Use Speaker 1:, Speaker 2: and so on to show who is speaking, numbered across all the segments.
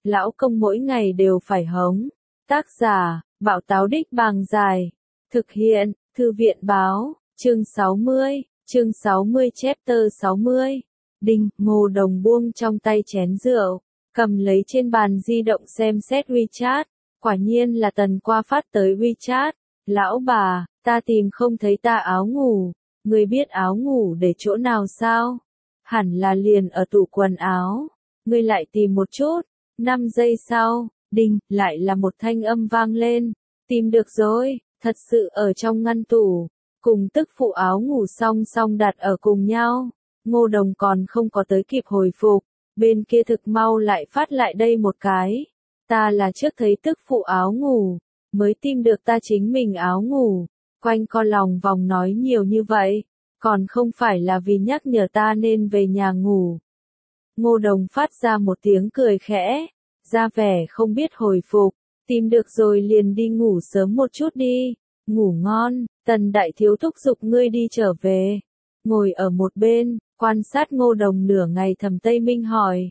Speaker 1: lão công mỗi ngày đều phải hống. Tác giả, Bảo Táo Đích Bàng Dài. Thực hiện, Thư viện báo, chương 60 chapter 60. Đinh, Ngô Đồng buông trong tay chén rượu, cầm lấy trên bàn di động xem xét WeChat. Quả nhiên là Tần Qua phát tới WeChat. Lão bà, ta tìm không thấy ta áo ngủ. Ngươi biết áo ngủ để chỗ nào sao? Hẳn là liền ở tủ quần áo. Ngươi lại tìm một chút. 5 giây sau, đinh, lại là một thanh âm vang lên. Tìm được rồi, thật sự ở trong ngăn tủ. Cùng tức phụ áo ngủ song song đặt ở cùng nhau. Ngô Đồng còn không có tới kịp hồi phục. Bên kia thực mau lại phát lại đây một cái. Ta là trước thấy tức phụ áo ngủ, mới tìm được ta chính mình áo ngủ. Quanh co lòng vòng nói nhiều như vậy, còn không phải là vì nhắc nhở ta nên về nhà ngủ. Ngô Đồng phát ra một tiếng cười khẽ, ra vẻ không biết hồi phục, tìm được rồi liền đi ngủ sớm một chút đi, ngủ ngon. Tần đại thiếu thúc giục ngươi đi trở về. Ngồi ở một bên, quan sát Ngô Đồng nửa ngày Thẩm Tây Minh hỏi,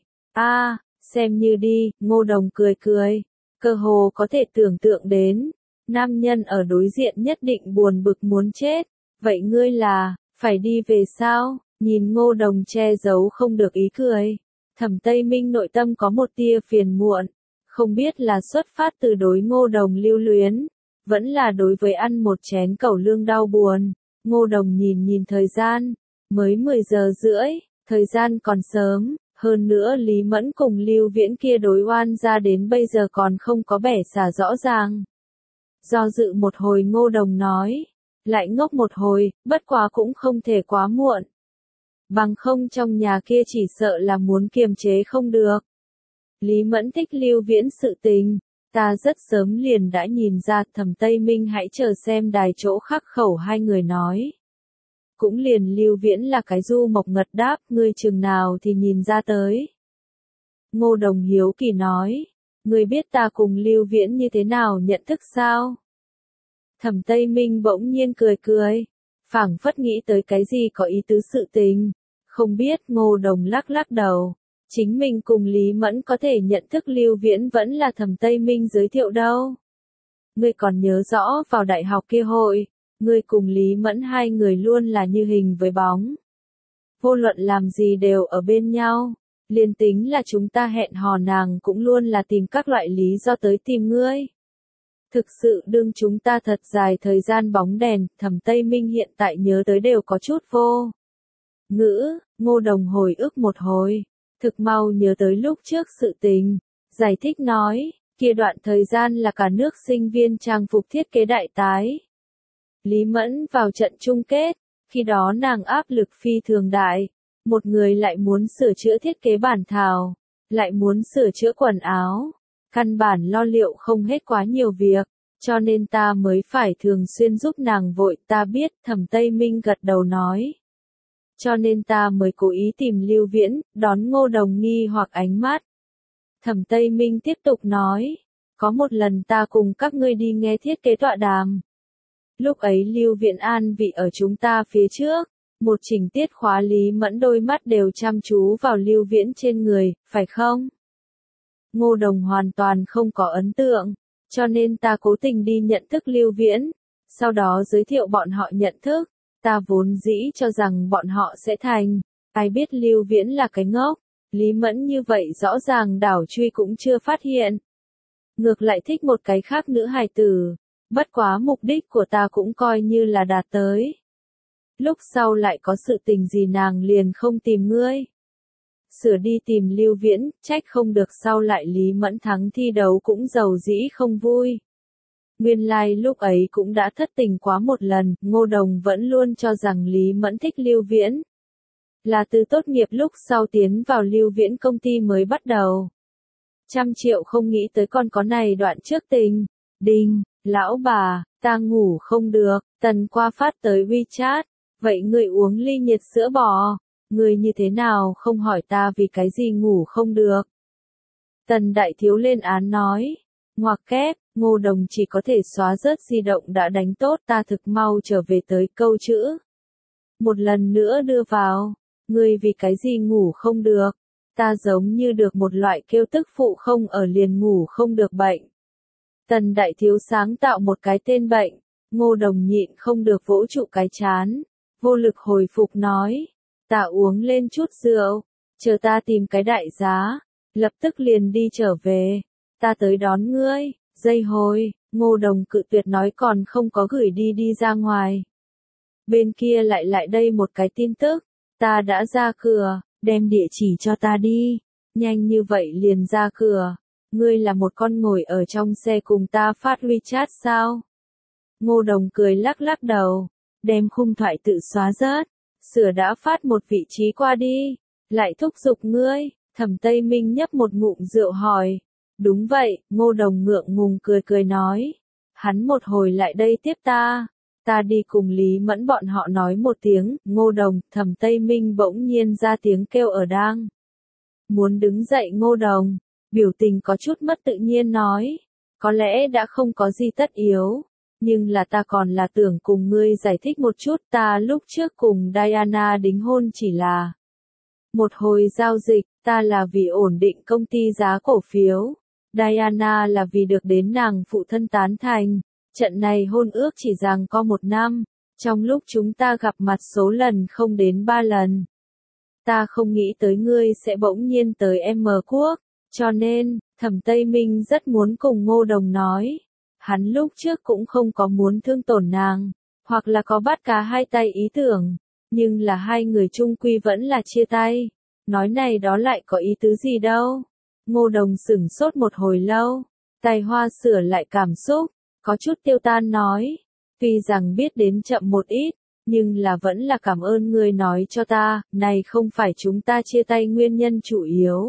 Speaker 1: xem như đi. Ngô Đồng cười cười, cơ hồ có thể tưởng tượng đến, nam nhân ở đối diện nhất định buồn bực muốn chết. Vậy ngươi là, phải đi về sao? Nhìn Ngô Đồng che giấu không được ý cười, Thẩm Tây Minh nội tâm có một tia phiền muộn, không biết là xuất phát từ đối Ngô Đồng lưu luyến, vẫn là đối với ăn một chén cẩu lương đau buồn. Ngô Đồng nhìn thời gian, mới 10 giờ rưỡi, thời gian còn sớm, hơn nữa Lý Mẫn cùng Lưu Viễn kia đối oan ra đến bây giờ còn không có bẻ xả rõ ràng. Do dự một hồi Ngô Đồng nói, lại ngốc một hồi, bất quá cũng không thể quá muộn. Bằng không trong nhà kia chỉ sợ là muốn kiềm chế không được. Lý Mẫn thích Lưu Viễn sự tình, ta rất sớm liền đã nhìn ra. Thẩm Tây Minh hãy chờ xem đài chỗ khắc khẩu hai người nói. Cũng liền Lưu Viễn là cái du mộc ngật đáp, ngươi chừng nào thì nhìn ra tới. Ngô Đồng hiếu kỳ nói, ngươi biết ta cùng Lưu Viễn như thế nào nhận thức sao? Thẩm Tây Minh bỗng nhiên cười cười, phảng phất nghĩ tới cái gì có ý tứ sự tình. Không biết. Ngô Đồng lắc đầu, chính mình cùng Lý Mẫn có thể nhận thức Lưu Viễn vẫn là Thẩm Tây Minh giới thiệu đâu. Ngươi còn nhớ rõ vào đại học kia hội, ngươi cùng Lý Mẫn hai người luôn là như hình với bóng. Vô luận làm gì đều ở bên nhau, liền tính là chúng ta hẹn hò nàng cũng luôn là tìm các loại lý do tới tìm ngươi. Thực sự đương chúng ta thật dài thời gian bóng đèn. Thẩm Tây Minh hiện tại nhớ tới đều có chút vô ngữ. Ngô Đồng hồi ức một hồi, thực mau nhớ tới lúc trước sự tình, giải thích nói, kia đoạn thời gian là cả nước sinh viên trang phục thiết kế đại tái. Lý Mẫn vào trận chung kết, khi đó nàng áp lực phi thường đại, một người lại muốn sửa chữa thiết kế bản thảo, lại muốn sửa chữa quần áo, căn bản lo liệu không hết quá nhiều việc, cho nên ta mới phải thường xuyên giúp nàng vội. Ta biết. Thẩm Tây Minh gật đầu nói. Cho nên ta mới cố ý tìm Lưu Viễn, đón Ngô Đồng nghi hoặc ánh mắt. Thẩm Tây Minh tiếp tục nói, có một lần ta cùng các ngươi đi nghe thiết kế tọa đàm. Lúc ấy Lưu Viễn an vị ở chúng ta phía trước, một chỉnh tiết khóa Lý Mẫn đôi mắt đều chăm chú vào Lưu Viễn trên người, phải không? Ngô Đồng hoàn toàn không có ấn tượng, cho nên ta cố tình đi nhận thức Lưu Viễn, sau đó giới thiệu bọn họ nhận thức. Ta vốn dĩ cho rằng bọn họ sẽ thành, ai biết Lưu Viễn là cái ngốc, Lý Mẫn như vậy rõ ràng đảo truy cũng chưa phát hiện. Ngược lại thích một cái khác nữ hài tử, bất quá mục đích của ta cũng coi như là đạt tới. Lúc sau lại có sự tình gì nàng liền không tìm ngươi. Sửa đi tìm Lưu Viễn, trách không được sau lại Lý Mẫn thắng thi đấu cũng giàu dĩ không vui. Nguyên lai lúc ấy cũng đã thất tình quá một lần. Ngô Đồng vẫn luôn cho rằng Lý Mẫn thích Lưu Viễn. Là từ tốt nghiệp lúc sau tiến vào Lưu Viễn công ty mới bắt đầu. 100 triệu không nghĩ tới còn có này đoạn trước tình. Đinh, lão bà, ta ngủ không được. Tần Qua phát tới WeChat. Vậy ngươi uống ly nhiệt sữa bò. Ngươi như thế nào không hỏi ta vì cái gì ngủ không được. Tần đại thiếu lên án nói. Ngoặc kép. Ngô Đồng chỉ có thể xóa rớt di động đã đánh tốt. Ta thực mau trở về tới câu chữ. Một lần nữa đưa vào. Ngươi vì cái gì ngủ không được. Ta giống như được một loại kêu tức phụ không ở liền ngủ không được bệnh. Tần đại thiếu sáng tạo một cái tên bệnh, Ngô Đồng nhịn không được vỗ trụ cái chán, vô lực hồi phục nói, ta uống lên chút rượu, chờ ta tìm cái đại giá, lập tức liền đi trở về, ta tới đón ngươi, dây hồi, Ngô Đồng cự tuyệt nói còn không có gửi đi ra ngoài. Bên kia lại đây một cái tin tức, ta đã ra cửa, đem địa chỉ cho ta đi, nhanh như vậy liền ra cửa, ngươi là một con ngồi ở trong xe cùng ta phát WeChat sao? Ngô Đồng cười lắc lắc đầu, đem khung thoại tự xóa rớt, sửa đã phát một vị trí qua đi, lại thúc giục ngươi, Thẩm Tây Minh nhấp một ngụm rượu hỏi. Đúng vậy, Ngô Đồng ngượng ngùng cười nói, hắn một hồi lại đây tiếp ta đi cùng Lý Mẫn bọn họ nói một tiếng, Ngô Đồng, Thẩm Tây Minh bỗng nhiên ra tiếng kêu ở đang. Muốn đứng dậy Ngô Đồng, biểu tình có chút mất tự nhiên nói, có lẽ đã không có gì tất yếu, nhưng là ta còn là tưởng cùng ngươi giải thích một chút, ta lúc trước cùng Diana đính hôn chỉ là một hồi giao dịch, ta là vì ổn định công ty giá cổ phiếu, Diana là vì được đến nàng phụ thân tán thành, trận này hôn ước chỉ rằng có 1 năm, trong lúc chúng ta gặp mặt số lần không đến 3 lần. Ta không nghĩ tới ngươi sẽ bỗng nhiên tới M quốc, cho nên, Thẩm Tây Minh rất muốn cùng Ngô Đồng nói. Hắn lúc trước cũng không có muốn thương tổn nàng, hoặc là có bắt cá hai tay ý tưởng, nhưng là hai người chung quy vẫn là chia tay. Nói này đó lại có ý tứ gì đâu. Ngô Đồng sửng sốt một hồi lâu, Tài Hoa sửa lại cảm xúc, có chút tiêu tan nói. Tuy rằng biết đến chậm một ít, nhưng là vẫn là cảm ơn ngươi nói cho ta, này không phải chúng ta chia tay nguyên nhân chủ yếu.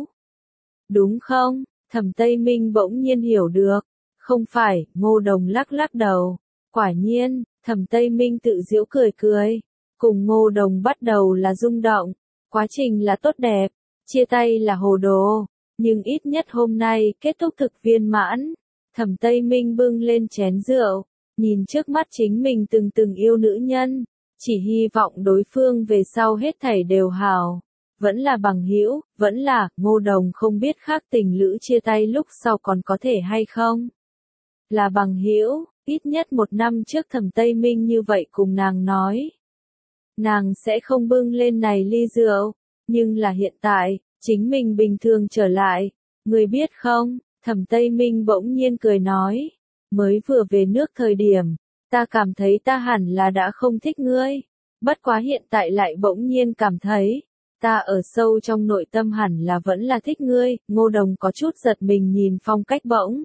Speaker 1: Đúng không? Thẩm Tây Minh bỗng nhiên hiểu được. Không phải, Ngô Đồng lắc lắc đầu. Quả nhiên, Thẩm Tây Minh tự giễu cười. Cùng Ngô Đồng bắt đầu là rung động. Quá trình là tốt đẹp. Chia tay là hồ đồ. Nhưng ít nhất hôm nay kết thúc thực viên mãn. Thẩm Tây Minh bưng lên chén rượu. Nhìn trước mắt chính mình từng yêu nữ nhân. Chỉ hy vọng đối phương về sau hết thảy đều hảo. Vẫn là bằng hữu, vẫn là, Ngô Đồng không biết khác tình lữ chia tay lúc sau còn có thể hay không. Là bằng hữu, ít nhất 1 năm trước Thẩm Tây Minh như vậy cùng nàng nói. Nàng sẽ không bưng lên này ly rượu, nhưng là hiện tại, chính mình bình thường trở lại. Người biết không, Thẩm Tây Minh bỗng nhiên cười nói, mới vừa về nước thời điểm, ta cảm thấy ta hẳn là đã không thích ngươi, bất quá hiện tại lại bỗng nhiên cảm thấy, ta ở sâu trong nội tâm hẳn là vẫn là thích ngươi. Ngô Đồng có chút giật mình nhìn phong cách bỗng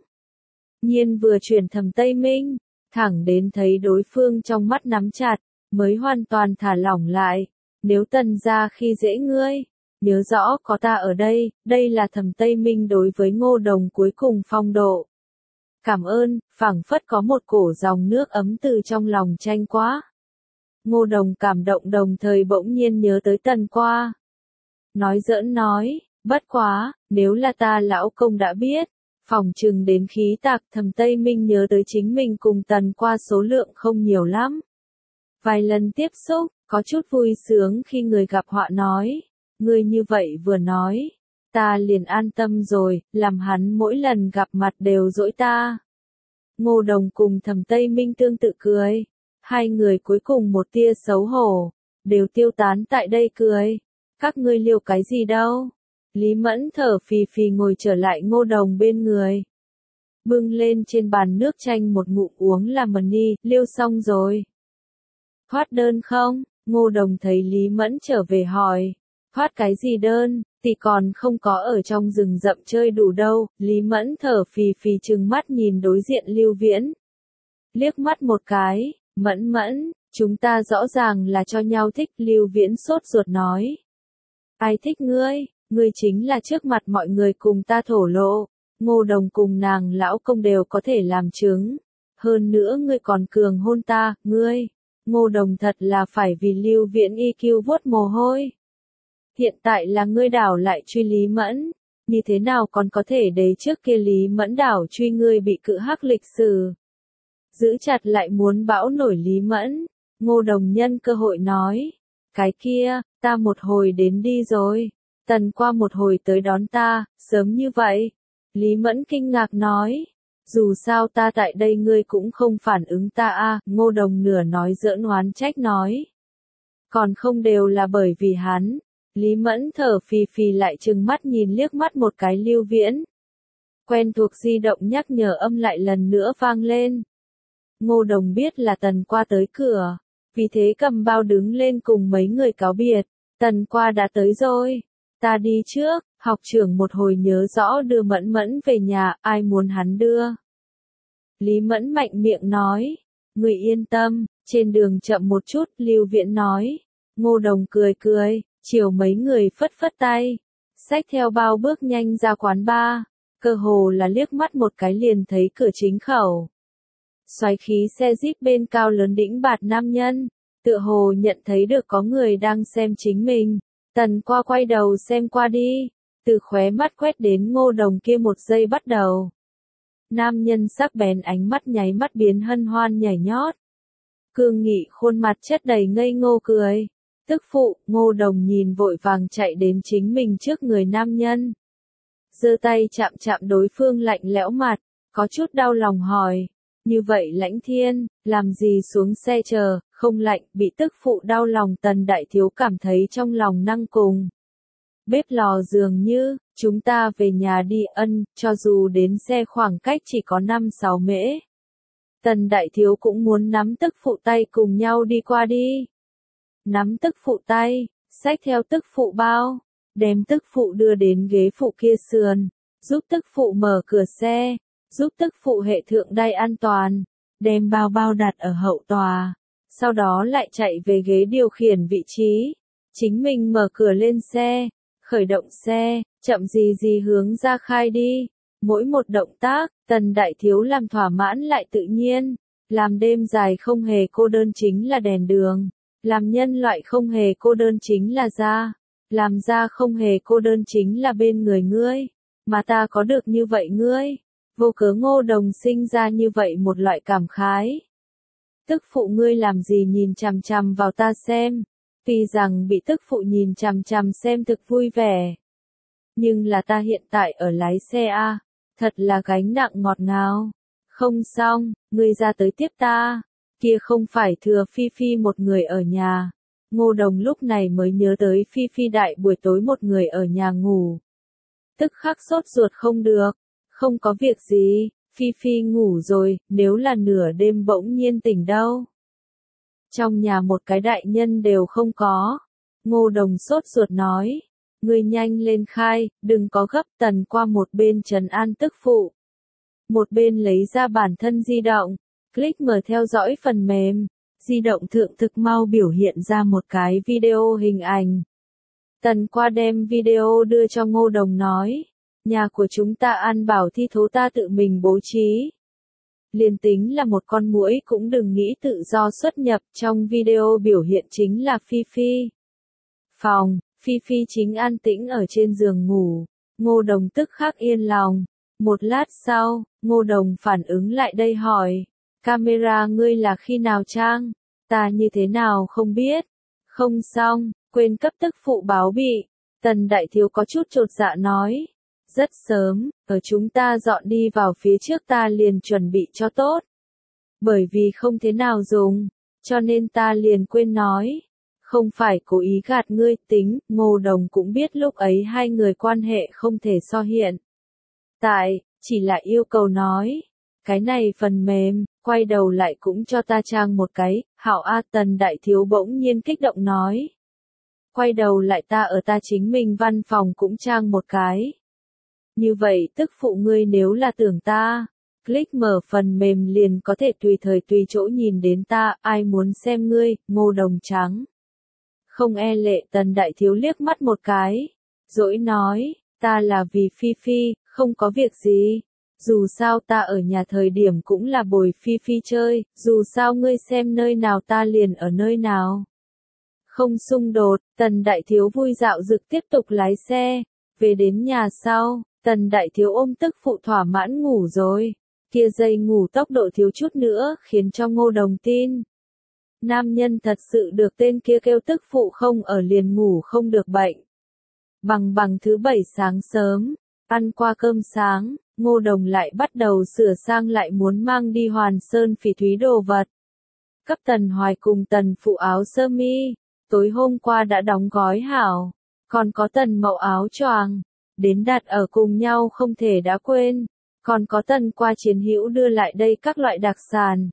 Speaker 1: nhiên vừa chuyển Thẩm Tây Minh, thẳng đến thấy đối phương trong mắt nắm chặt, mới hoàn toàn thả lỏng lại. Nếu Tần gia khi dễ ngươi, nhớ rõ có ta ở đây, đây là Thẩm Tây Minh đối với Ngô Đồng cuối cùng phong độ. Cảm ơn, phảng phất có một cổ dòng nước ấm từ trong lòng tranh quá. Ngô Đồng cảm động đồng thời bỗng nhiên nhớ tới Tần Qua. Nói giỡn nói, bất quá, nếu là ta lão công đã biết, phòng trừng đến khí tạc. Thẩm Tây Minh nhớ tới chính mình cùng Tần Qua số lượng không nhiều lắm. Vài lần tiếp xúc, có chút vui sướng khi người gặp họa nói, ngươi như vậy vừa nói, ta liền an tâm rồi, làm hắn mỗi lần gặp mặt đều dỗi ta. Ngô Đồng cùng Thẩm Tây Minh tương tự cười, hai người cuối cùng một tia xấu hổ, đều tiêu tán tại đây cười. Các ngươi liều cái gì đâu? Lý Mẫn thở phì phì ngồi trở lại Ngô Đồng bên người. Bưng lên trên bàn nước chanh một ngụm uống làm mani, liêu xong rồi. Thoát đơn không? Ngô Đồng thấy Lý Mẫn trở về hỏi. Thoát cái gì đơn, tỷ còn không có ở trong rừng rậm chơi đủ đâu. Lý Mẫn thở phì phì trừng mắt nhìn đối diện Lưu Viễn. Liếc mắt một cái, Mẫn, chúng ta rõ ràng là cho nhau thích. Lưu Viễn sốt ruột nói. Ai thích ngươi? Ngươi chính là trước mặt mọi người cùng ta thổ lộ. Ngô Đồng cùng nàng lão công đều có thể làm chứng. Hơn nữa ngươi còn cường hôn ta, ngươi. Ngô Đồng thật là phải vì Lưu Viễn IQ vuốt mồ hôi. Hiện tại là ngươi đảo lại truy Lý Mẫn. Như thế nào còn có thể để trước kia Lý Mẫn đảo truy ngươi bị cự hắc lịch sử. Giữ chặt lại muốn bão nổi Lý Mẫn. Ngô Đồng nhân cơ hội nói. Cái kia, ta một hồi đến đi rồi. Tần qua một hồi tới đón ta, sớm như vậy. Lý Mẫn kinh ngạc nói. Dù sao ta tại đây ngươi cũng không phản ứng ta a. Ngô Đồng nửa nói giỡn oán trách nói. Còn không đều là bởi vì hắn. Lý Mẫn thở phì phì lại trừng mắt nhìn liếc mắt một cái Lưu Viễn. Quen thuộc di động nhắc nhở âm lại lần nữa vang lên. Ngô Đồng biết là Tần qua tới cửa, vì thế cầm bao đứng lên cùng mấy người cáo biệt. Tần qua đã tới rồi, ta đi trước, học trưởng một hồi nhớ rõ đưa Mẫn Mẫn về nhà, ai muốn hắn đưa. Lý Mẫn mạnh miệng nói, người yên tâm, trên đường chậm một chút, Lưu Viễn nói. Ngô Đồng cười cười, chiều mấy người phất phất tay, xách theo bao bước nhanh ra quán bar, cơ hồ là liếc mắt một cái liền thấy cửa chính khẩu. Xoáy khí xe Jeep bên cao lớn đĩnh bạt nam nhân, tựa hồ nhận thấy được có người đang xem chính mình. Tần qua quay đầu xem qua đi, từ khóe mắt quét đến Ngô Đồng kia một giây bắt đầu. Nam nhân sắc bén ánh mắt nháy mắt biến hân hoan nhảy nhót. Cương nghị khuôn mặt chất đầy ngây ngô cười. Tức phụ, Ngô Đồng nhìn vội vàng chạy đến chính mình trước người nam nhân. Giơ tay chạm chạm đối phương lạnh lẽo mặt, có chút đau lòng hỏi. Như vậy Lãnh Thiên, làm gì xuống xe chờ, không lạnh, bị tức phụ đau lòng Tần đại thiếu cảm thấy trong lòng năng cùng. Bếp lò dường như, chúng ta về nhà đi ân, cho dù đến xe khoảng cách chỉ có 5-6 mễ. Tần đại thiếu cũng muốn nắm tức phụ tay cùng nhau đi qua đi. Nắm tức phụ tay, xách theo tức phụ bao, đem tức phụ đưa đến ghế phụ kia sườn, giúp tức phụ mở cửa xe, giúp tức phụ hệ thượng đai an toàn, đem bao bao đặt ở hậu tòa, sau đó lại chạy về ghế điều khiển vị trí, chính mình mở cửa lên xe, khởi động xe, chậm gì gì hướng ra khai đi. Mỗi một động tác, Tần đại thiếu làm thỏa mãn lại tự nhiên, làm đêm dài không hề cô đơn chính là đèn đường. Làm nhân loại không hề cô đơn chính là da, làm da không hề cô đơn chính là bên người ngươi, mà ta có được như vậy ngươi, vô cớ Ngô Đồng sinh ra như vậy một loại cảm khái. Tức phụ ngươi làm gì nhìn chằm chằm vào ta xem, tuy rằng bị tức phụ nhìn chằm chằm xem thực vui vẻ, nhưng là ta hiện tại ở lái xe a, thật là gánh nặng ngọt ngào. Không xong, ngươi ra tới tiếp ta. Kia không phải thừa Phi Phi một người ở nhà. Ngô Đồng lúc này mới nhớ tới Phi Phi đại buổi tối một người ở nhà ngủ. Tức khắc sốt ruột không được. Không có việc gì, Phi Phi ngủ rồi, nếu là nửa đêm bỗng nhiên tỉnh đâu. Trong nhà một cái đại nhân đều không có. Ngô Đồng sốt ruột nói. Ngươi nhanh lên khai, đừng có gấp. Tần qua một bên trấn an tức phụ. Một bên lấy ra bản thân di động. Click mở theo dõi phần mềm, di động thượng thực mau biểu hiện ra một cái video hình ảnh. Tần qua đem video đưa cho Ngô Đồng nói, nhà của chúng ta ăn bảo thi thố ta tự mình bố trí. Liên tính là một con muỗi cũng đừng nghĩ tự do xuất nhập, trong video biểu hiện chính là Phi Phi. Phòng, Phi Phi chính an tĩnh ở trên giường ngủ, Ngô Đồng tức khắc yên lòng. Một lát sau, Ngô Đồng phản ứng lại đây hỏi. Camera ngươi là khi nào trang? Ta như thế nào không biết? Không xong, quên cấp tức phụ báo bị. Tần đại thiếu có chút chột dạ nói. Rất sớm, ở chúng ta dọn đi vào phía trước ta liền chuẩn bị cho tốt. Bởi vì không thế nào dùng, cho nên ta liền quên nói. Không phải cố ý gạt ngươi tính, Ngô Đồng cũng biết lúc ấy hai người quan hệ không thể so hiện. Chỉ là yêu cầu nói. Cái này phần mềm, quay đầu lại cũng cho ta trang một cái, hảo A. Tần đại thiếu bỗng nhiên kích động nói. Quay đầu lại ta ở ta chính mình văn phòng cũng trang một cái. Như vậy tức phụ ngươi nếu là tưởng ta, click mở phần mềm liền có thể tùy thời tùy chỗ nhìn đến ta, ai muốn xem ngươi, Ngô Đồng trắng. Không e lệ. Tần đại thiếu liếc mắt một cái, dỗi nói, ta là vì Phi Phi, không có việc gì. Dù sao ta ở nhà thời điểm cũng là bồi Phi Phi chơi, dù sao ngươi xem nơi nào ta liền ở nơi nào. Không xung đột. Tần đại thiếu vui dạo dực tiếp tục lái xe, về đến nhà sau, Tần đại thiếu ôm tức phụ thỏa mãn ngủ rồi, kia giây ngủ tốc độ thiếu chút nữa khiến cho Ngô Đồng tin. Nam nhân thật sự được tên kia kêu tức phụ không ở liền ngủ không được bệnh. Bằng thứ bảy sáng sớm, ăn qua cơm sáng, Ngô Đồng lại bắt đầu sửa sang lại muốn mang đi Hoàn Sơn Phỉ Thúy đồ vật. Cấp Tần Hoài cùng Tần Phụ áo sơ mi, tối hôm qua đã đóng gói hảo, còn có Tần Mậu áo choàng, đến đặt ở cùng nhau không thể đã quên, còn có Tần Qua chiến hữu đưa lại đây các loại đặc sản.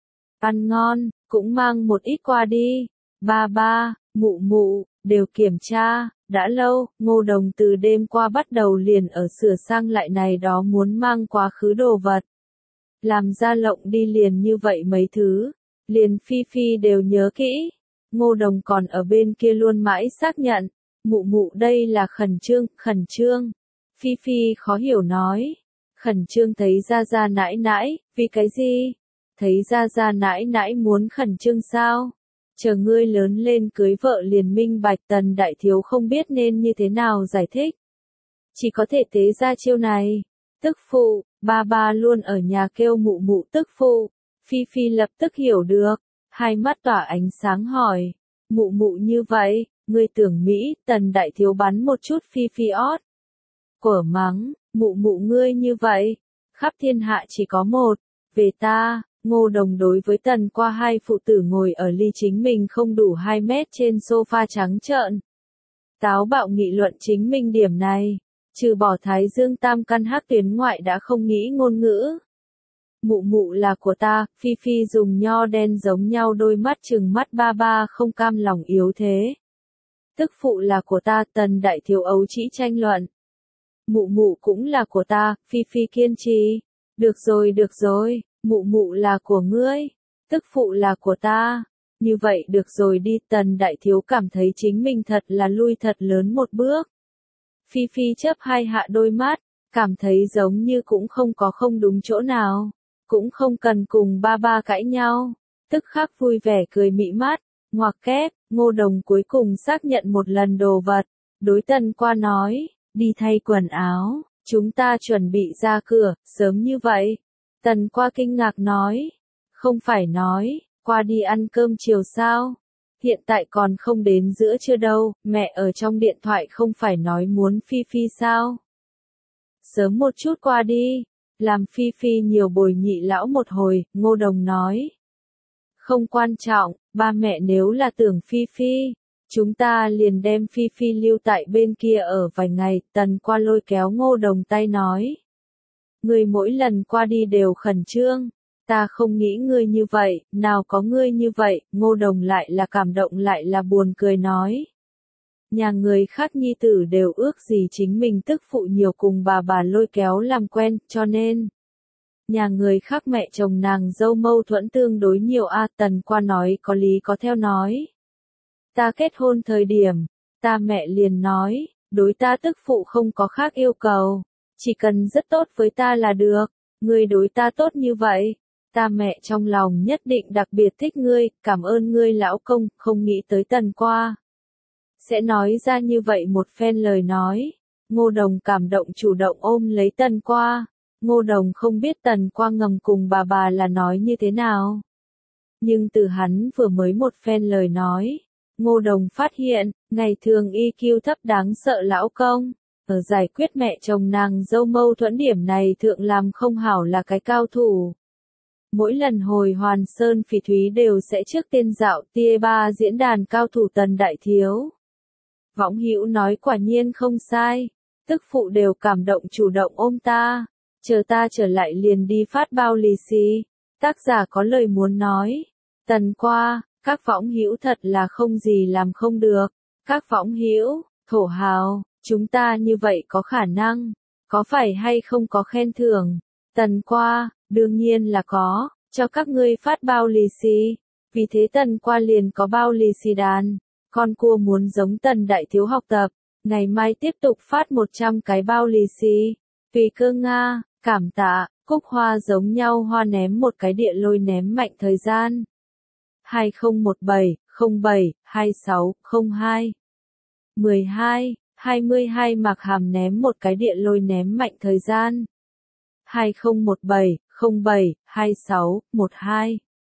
Speaker 1: Ăn ngon, cũng mang một ít qua đi. Ba ba, mụ mụ, đều kiểm tra, đã lâu, Ngô Đồng từ đêm qua bắt đầu liền ở sửa sang lại này đó muốn mang quá khứ đồ vật. Làm ra lộng đi liền như vậy mấy thứ, liền Phi Phi đều nhớ kỹ. Ngô Đồng còn ở bên kia luôn mãi xác nhận, mụ mụ đây là khẩn trương. Phi Phi khó hiểu nói, khẩn trương thấy ra nãi nãi, vì cái gì? Thấy ra nãi nãi muốn khẩn trương sao? Chờ ngươi lớn lên cưới vợ liền minh bạch. Tần đại thiếu không biết nên như thế nào giải thích. Chỉ có thể tế ra chiêu này. Tức phụ, ba ba luôn ở nhà kêu mụ mụ tức phụ. Phi Phi lập tức hiểu được, hai mắt tỏa ánh sáng hỏi, mụ mụ như vậy, ngươi tưởng Mỹ. Tần đại thiếu bắn một chút Phi Phi ót. Quở mắng, mụ mụ ngươi như vậy, khắp thiên hạ chỉ có một, về ta. Ngô Đồng đối với Tần Qua hai phụ tử ngồi ở ly chính mình không đủ 2 mét trên sofa trắng trợn. Táo bạo nghị luận chính mình điểm này, trừ bỏ Thái Dương tam căn hắc tuyến ngoại đã không nghĩ ngôn ngữ. Mụ mụ là của ta, Phi Phi dùng nho đen giống nhau đôi mắt trừng mắt ba ba không cam lòng yếu thế. Tức phụ là của ta, Tần đại thiếu ấu trĩ tranh luận. Mụ mụ cũng là của ta, Phi Phi kiên trì. Được rồi. Mụ mụ là của ngươi, tức phụ là của ta. Như vậy được rồi đi. Tần đại thiếu cảm thấy chính mình thật là lui thật lớn một bước. Phi Phi chớp hai hạ đôi mắt, cảm thấy giống như cũng không có không đúng chỗ nào, cũng không cần cùng ba ba cãi nhau, tức khắc vui vẻ cười mị mắt, ngoặc kép. Ngô Đồng cuối cùng xác nhận một lần đồ vật, đối Tần Qua nói, đi thay quần áo, chúng ta chuẩn bị ra cửa, sớm như vậy. Tần Qua kinh ngạc nói, không phải nói, qua đi ăn cơm chiều sao? Hiện tại còn không đến giữa trưa đâu, mẹ ở trong điện thoại không phải nói muốn Phi Phi sao? Sớm một chút qua đi, làm Phi Phi nhiều bồi nhị lão một hồi. Ngô Đồng nói, không quan trọng, ba mẹ nếu là tưởng Phi Phi, chúng ta liền đem Phi Phi lưu tại bên kia ở vài ngày. Tần Qua lôi kéo Ngô Đồng tay nói, ngươi mỗi lần qua đi đều khẩn trương, ta không nghĩ ngươi như vậy, nào có ngươi như vậy. Ngô Đồng lại là cảm động lại là buồn cười nói. Nhà người khác nhi tử đều ước gì chính mình tức phụ nhiều cùng bà lôi kéo làm quen, cho nên nhà người khác mẹ chồng nàng dâu mâu thuẫn tương đối nhiều a. Tần Qua nói có lý có theo nói. Ta kết hôn thời điểm, ta mẹ liền nói, đối ta tức phụ không có khác yêu cầu. Chỉ cần rất tốt với ta là được, ngươi đối ta tốt như vậy, ta mẹ trong lòng nhất định đặc biệt thích ngươi, cảm ơn ngươi lão công. Không nghĩ tới Tần Qua sẽ nói ra như vậy một phen lời nói. Ngô Đồng cảm động chủ động ôm lấy Tần Qua. Ngô Đồng không biết Tần Qua ngầm cùng bà là nói như thế nào. Nhưng từ hắn vừa mới một phen lời nói, Ngô Đồng phát hiện, ngày thường EQ thấp đáng sợ lão công. Ở giải quyết mẹ chồng nàng dâu mâu thuẫn điểm này thượng làm không hảo là cái cao thủ. Mỗi lần hồi Hoàn Sơn Phỉ Thúy đều sẽ trước tiên dạo tia ba diễn đàn cao thủ Tần đại thiếu. Võng hữu nói quả nhiên không sai, tức phụ đều cảm động chủ động ôm ta, chờ ta trở lại liền đi phát bao lì xì. Tác giả có lời muốn nói, Tần Qua, các võng hữu thật là không gì làm không được, các võng hữu, thổ hào. Chúng ta như vậy có khả năng, có phải hay không có khen thưởng? Tần Qua, đương nhiên là có, cho các ngươi phát bao lì xì. Vì thế Tần Qua liền có bao lì xì đàn. Con cua muốn giống Tần đại thiếu học tập, ngày mai tiếp tục phát 100 cái bao lì xì. Tùy cơ Nga, cảm tạ, cúc hoa giống nhau hoa ném một cái địa lôi ném mạnh thời gian. 2017, 07, 26, 02. 12. 22 Mạc Hàm ném một cái địa lôi ném mạnh thời gian. 2017, 07, 26, 12.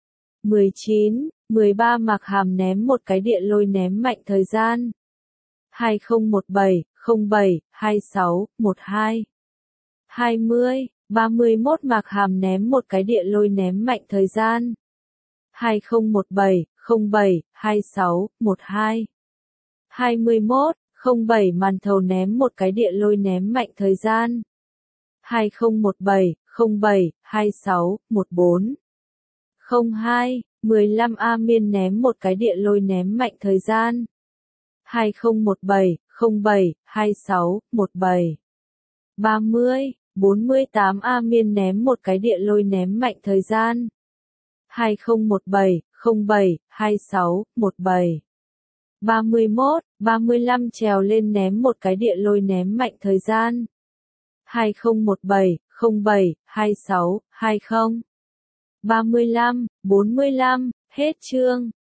Speaker 1: 19. 13 Mạc Hàm ném một cái địa lôi ném mạnh thời gian. 2017, 07, 26, 12. 20, 31 Mạc Hàm ném một cái địa lôi ném mạnh thời gian. 2017, 07, 26, 12. 21, 07 Màn Thầu ném một cái địa lôi ném mạnh thời gian. 2017, 07, 26, 14. 02, 15 A Miên ném một cái địa lôi ném mạnh thời gian. 2017, 07, 26, 17. 30, 48 A Miên ném một cái địa lôi ném mạnh thời gian. 2017, 07, 26, 17. 31, 35 Trèo lên ném một cái địa lôi ném mạnh thời gian. 2017, 07, 26, 20. 35, 45, hết chương.